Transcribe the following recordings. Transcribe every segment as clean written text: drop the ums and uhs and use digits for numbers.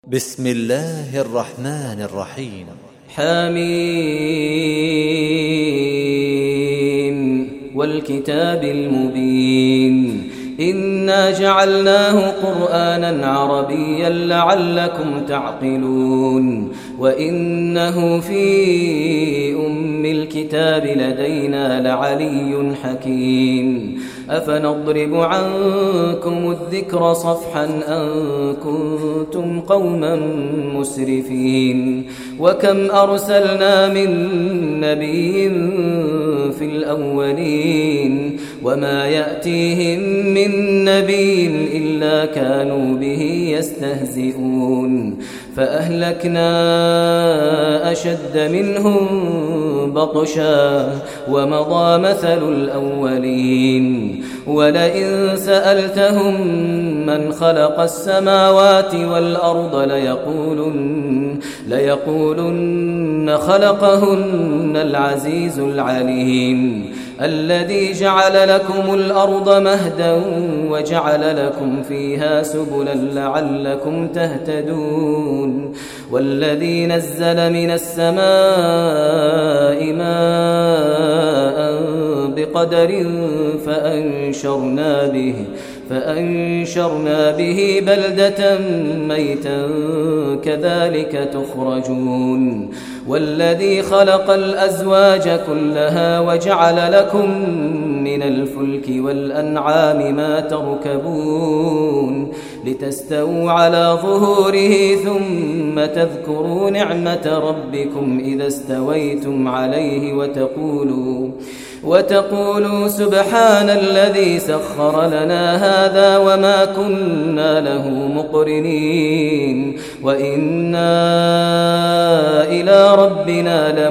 بسم الله الرحمن الرحيم. حميم والكتاب المبين إنا جعلناه قرآنا عربيا لعلكم تعقلون وإنه في أم الكتاب لدينا لعلي حكيم أفنضرب عنكم الذكر صفحا أن كنتم قوما مسرفين وكم أرسلنا من نبي في الأولين وما يأتيهم من نبي إلا كانوا به يستهزئون فأهلكنا أشد منهم بطشا ومضى مثل الأولين ولئن سألتهم من خلق السماوات والأرض ليقولن خلقهن العزيز العليم الذي جعل لكم الأرض مهدا وجعل لكم فيها سبلا لعلكم تهتدون والذي نزل من السماء ماء بقدر فأنشرنا به بلدة ميتا كذلك تخرجون والذي خلق الأزواج كلها وجعل لكم من الفلك والأنعام ما تركبون لتستووا على ظهوره ثم تذكروا نعمة ربكم إذا استويتم عليه وتقولوا سبحان الذي سخر لنا هذا وما كنا له مقرنين وإنا إلى ربنا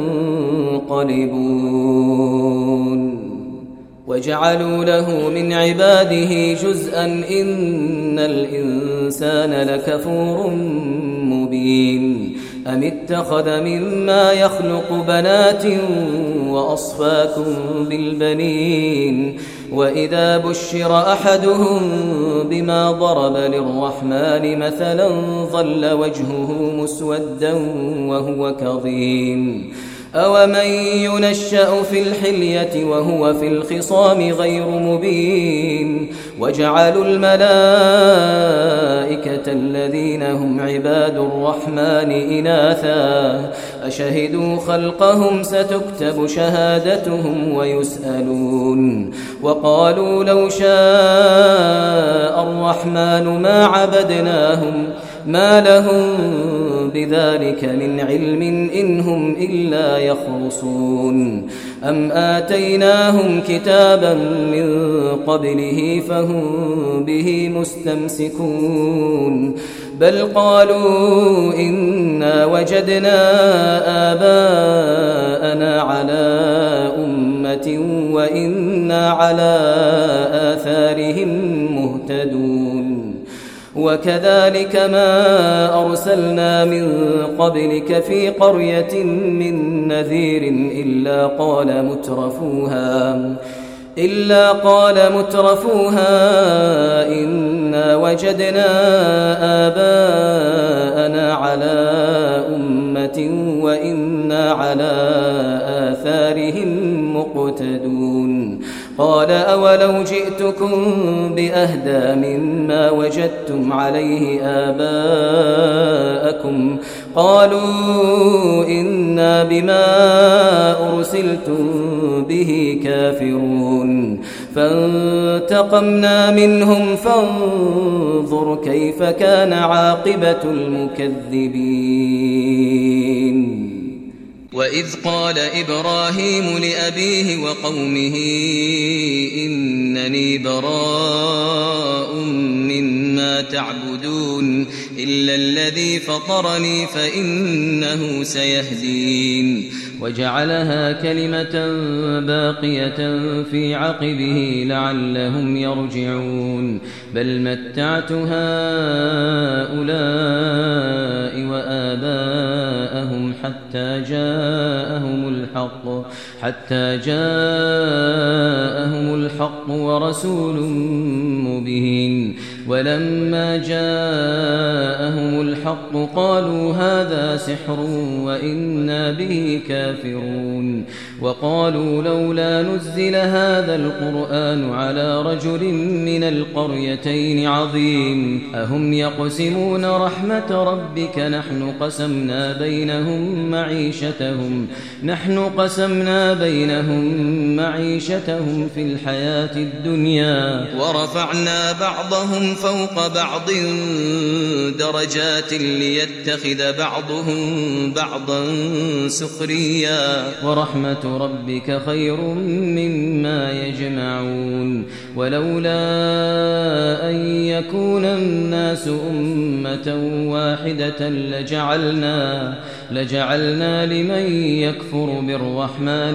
لمنقلبون وجعلوا له من عباده جزءا إن الإنسان لكفور مبين أم اتخذ مما يخلق بنات وأصفاكم بالبنين وإذا بشر أحدهم بما ضرب للرحمن مثلا ظل وجهه مسودا وهو كظيم أومن ينشأ في الحلية وهو في الخصام غير مبين وجعلوا الملائكة الذين هم عباد الرحمن إناثا أشهدوا خلقهم ستكتب شهادتهم ويسألون وقالوا لو شاء الرحمن ما عبدناهم ما لهم بذلك من علم إن هم إلا يخرصون أم آتيناهم كتابا من قبله فهم به مستمسكون بل قالوا إنا وجدنا آباءنا على أمة وإنا على آثارهم مهتدون وكذلك ما أرسلنا من قبلك في قرية من نذير إلا قال مترفوها إنا وجدنا آباءنا على أمة وإنا على آثارهم مقتدون قال أولو جئتكم بأهدى مما وجدتم عليه آباءكم قالوا إنا بما أرسلتم به كافرون فانتقمنا منهم فانظر كيف كان عاقبة المكذبين وإذ قال إبراهيم لأبيه وقومه إنني براء مما تعبدون إلا الذي فطرني فإنه سيهدين وجعلها كلمة باقية في عقبه لعلهم يرجعون بل متعت هؤلاء وآباءهم حتى جاءهم الحق ورسول مبين ولما جاءهم الحق قالوا هذا سحر وإنا به كافرون وقالوا لولا نزل هذا القرآن على رجل من القريتين عظيم أهم يقسمون رحمة ربك نحن قسمنا بينهم معيشتهم في الحياة الدنيا ورفعنا بعضهم فوق بعض درجات ليتخذ بعضهم بعضا سخريا ورحمة ربك خير مما يجمعون ولولا أن يكون الناس أمة واحدة لجعلنا لمن يكفر بالرحمن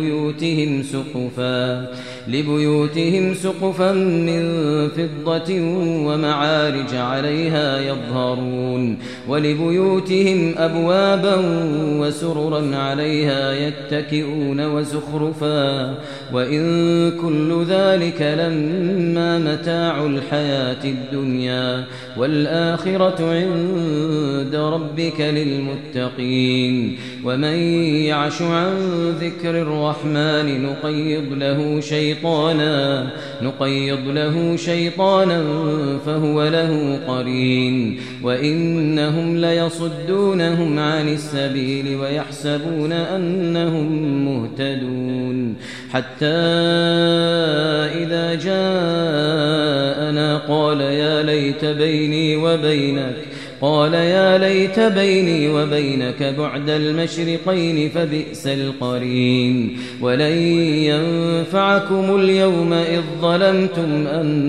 لبيوتهم سقفا من فضة ومعارج عليها يظهرون ولبيوتهم أبوابا وسررا عليها يتكئون وزخرفا وإن كل ذلك لما متاع الحياة الدنيا والآخرة عند ربك للمتقين ومن يعش عن ذكر الرحمن نقيض له شيطانا فهو له قرين وإنهم ليصدونهم عن السبيل ويحسبون أنهم مهتدون حتى إذا جاءنا قال يا ليت بيني وبينك بعد المشرقين فبئس القرين ولن ينفعكم اليوم إذ ظلمتم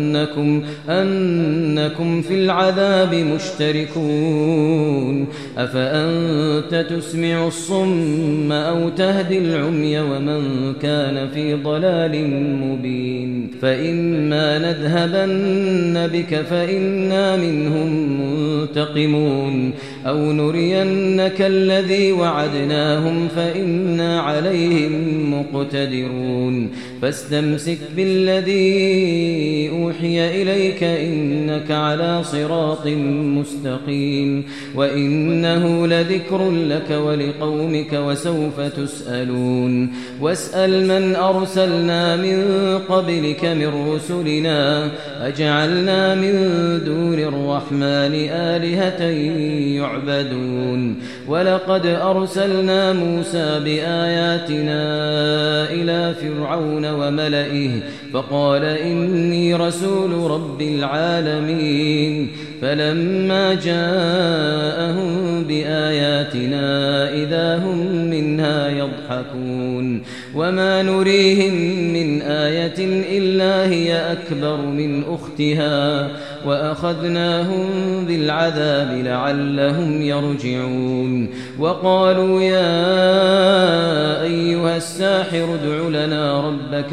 أنكم في العذاب مشتركون أفأنت تسمع الصم أو تهدي العمي ومن كان في ضلال مبين فإما نذهبن بك فإنا منهم منتقمون أو نرينك الذي وعدناهم فإنا عليهم مقتدرون فاستمسك بالذي أوحي إليك إنك على صراط مستقيم وإنه لذكر لك ولقومك وسوف تسألون واسأل من أرسلنا من قبلك من رسلنا أجعلنا من دون الرحمن آلهة يعبدون ولقد أرسلنا موسى بآياتنا إلى فرعون وملئه فقال إني رسول رب العالمين فلما جاءهم بآياتنا إذا هم منها يضحكون وما نريهم من آية إلا هي أكبر من أختها وأخذناهم بالعذاب لعلهم يرجعون وقالوا يا أيها الساحر ادع لنا ربك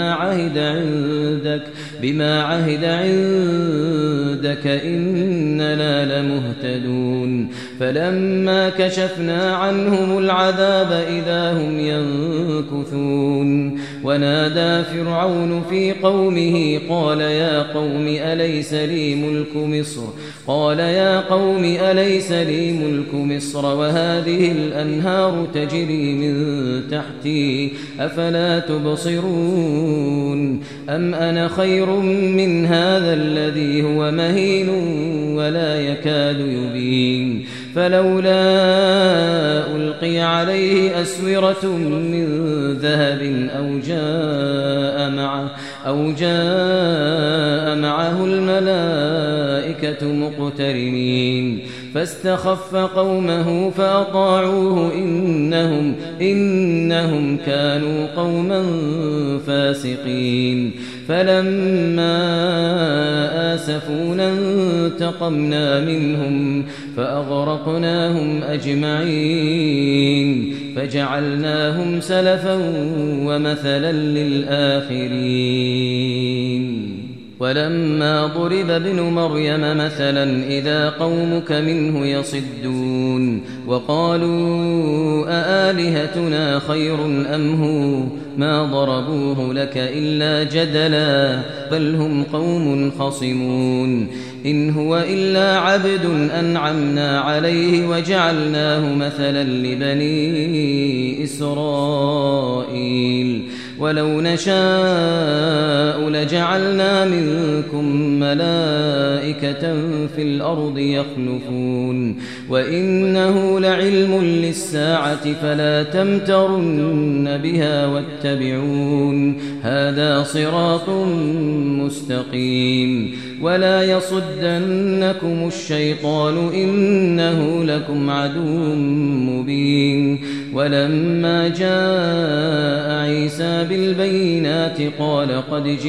بما عهد عندك إننا لمهتدون فلما كشفنا عنهم العذاب إذا هم ينكثون ونادى فرعون في قومه قال يا قوم أليس لي ملك مصر وهذه الأنهار تجري من تحتي أفلا تبصرون أم أنا خير من هذا الذي هو مهين ولا يكاد يبين فلولا ألقي عليه أسورة من ذهب أو جاء معه الملائكة مقترنين فاستخف قومه فأطاعوه إنهم كانوا قوما فاسقين فلما آسفونا انتقمنا منهم فأغرقناهم أجمعين فجعلناهم سلفا ومثلا للآخرين ولما ضرب ابن مريم مثلا إذا قومك منه يصدون وقالوا أآلهتنا خير أم هو ما ضربوه لك إلا جدلا بل هم قوم خصمون إن هو إلا عبد أنعمنا عليه وجعلناه مثلا لبني إسرائيل ولو نشاء لجعلنا منكم ملائكة في الأرض يخلفون وإنه لعلم للساعة فلا تمترن بها واتبعون هذا صراط مستقيم ولا يصدنكم الشيطان إنه لكم عدو مبين ولما جاء عيسى بالبينات قال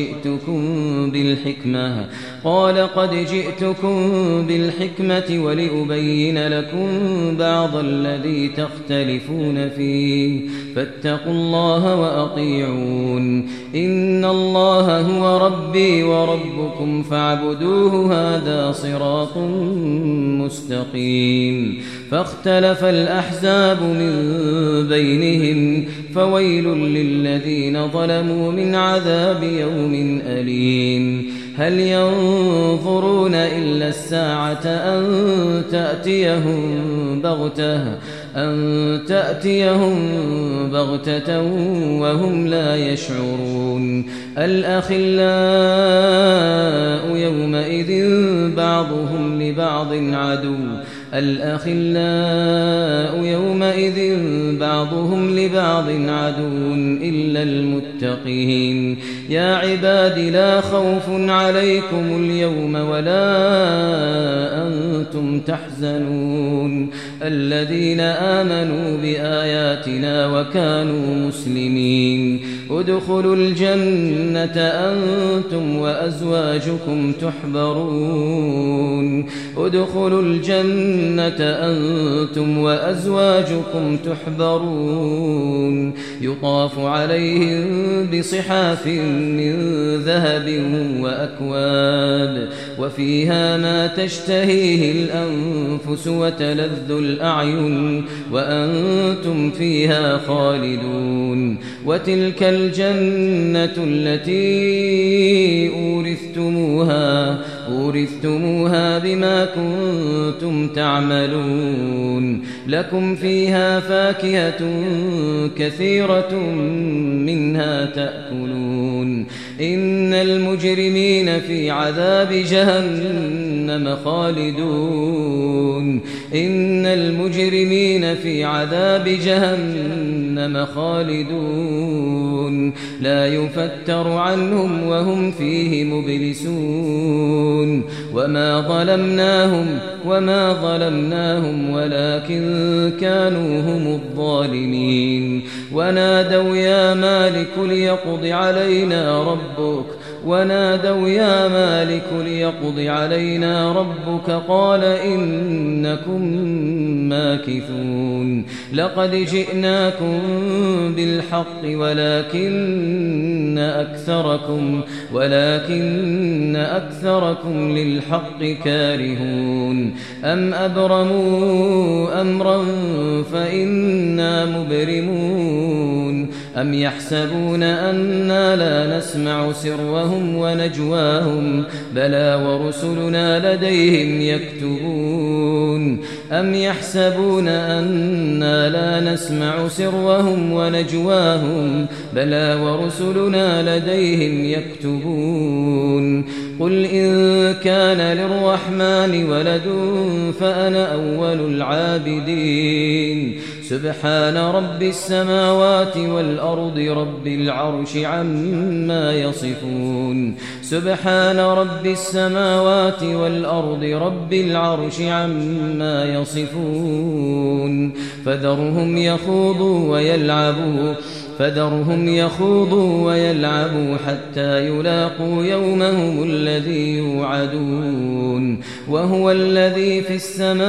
قد جئتكم بالحكمة ولأبين لكم بعض الذي تختلفون فيه فاتقوا الله وأطيعون إن الله هو ربي وربكم فاعبدوه هذا صراط مستقيم فاختلف الأحزاب من بينهم فويل للذين ظلموا من عذاب يوم أليم هل ينظرون إلا الساعة أن تأتيهم بغتة وهم لا يشعرون الأخلاء يومئذ بعضهم لبعض عدو إلا المتقين يا عباد لا خوف عليكم اليوم ولا أنتم تحزنون الذين آمنوا بآياتنا وكانوا مسلمين ادخلوا الجنة أنتم وأزواجكم تحبرون يطاف عليهم بصحاف من ذهب وأكواب وفيها ما تشتهيه الأنفس وتلذ الأعين وأنتم فيها خالدون وتلك الجنة التي أورثتموها بما كنتم تعملون لكم فيها فاكهة كثيرة منها تأكلون إن المجرمين في عذاب جهنم خالدون لا يفتر عنهم وهم فيه مبلسون وما ظلمناهم ولكن كانوا هم الظالمين ونادوا يا مالك ليقض علينا ربك قال إنكم ماكثون لقد جئناكم بالحق ولكن أكثركم للحق كارهون أم أبرموا أمرا فإنا مبرمون أم يحسبون أنا لا نسمع سرهم ونجواهم بلى ورسلنا لديهم يكتبون أم يحسبون أنا لا نسمع سرهم ونجواهم بلى ورسلنا لديهم يكتبون قل إن كان للرحمن ولد فأنا أول العابدين سبحان رب السماوات والأرض رب العرش عما يصفون فذرهم يخوضوا ويلعبوا فذرهم يخوضوا ويلعبوا حتى يلاقوا يومهم الذي يوعدون وهو الذي في السماء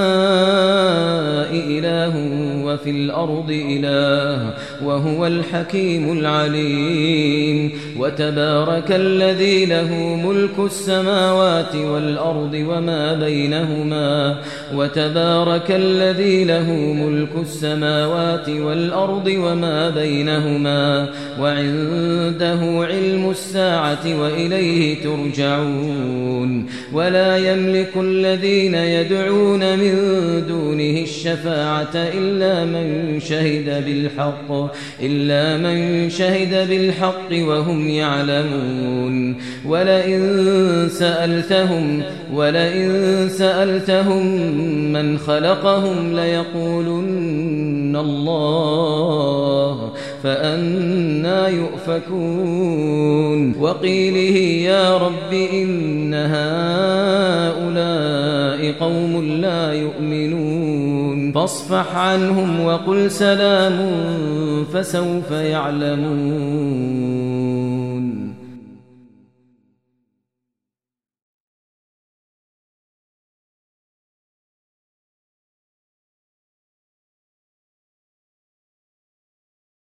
إله وفي الأرض إله وهو الحكيم العليم وتبارك الذي له ملك السماوات والأرض وما بينهما وتبارك الذي له ملك السماوات والأرض وما بينهما وعنده علم الساعة وإليه ترجعون ولا يملك الذين يدعون من دونه الشفاعة إلا من شهد بالحق وهم يعلمون ولئن سألتهم من خلقهم ليقولن الله فأنى يؤفكون وقيله يا رب إن هؤلاء قوم لا يؤمنون فاصفح عنهم وقل سلام فسوف يعلمون.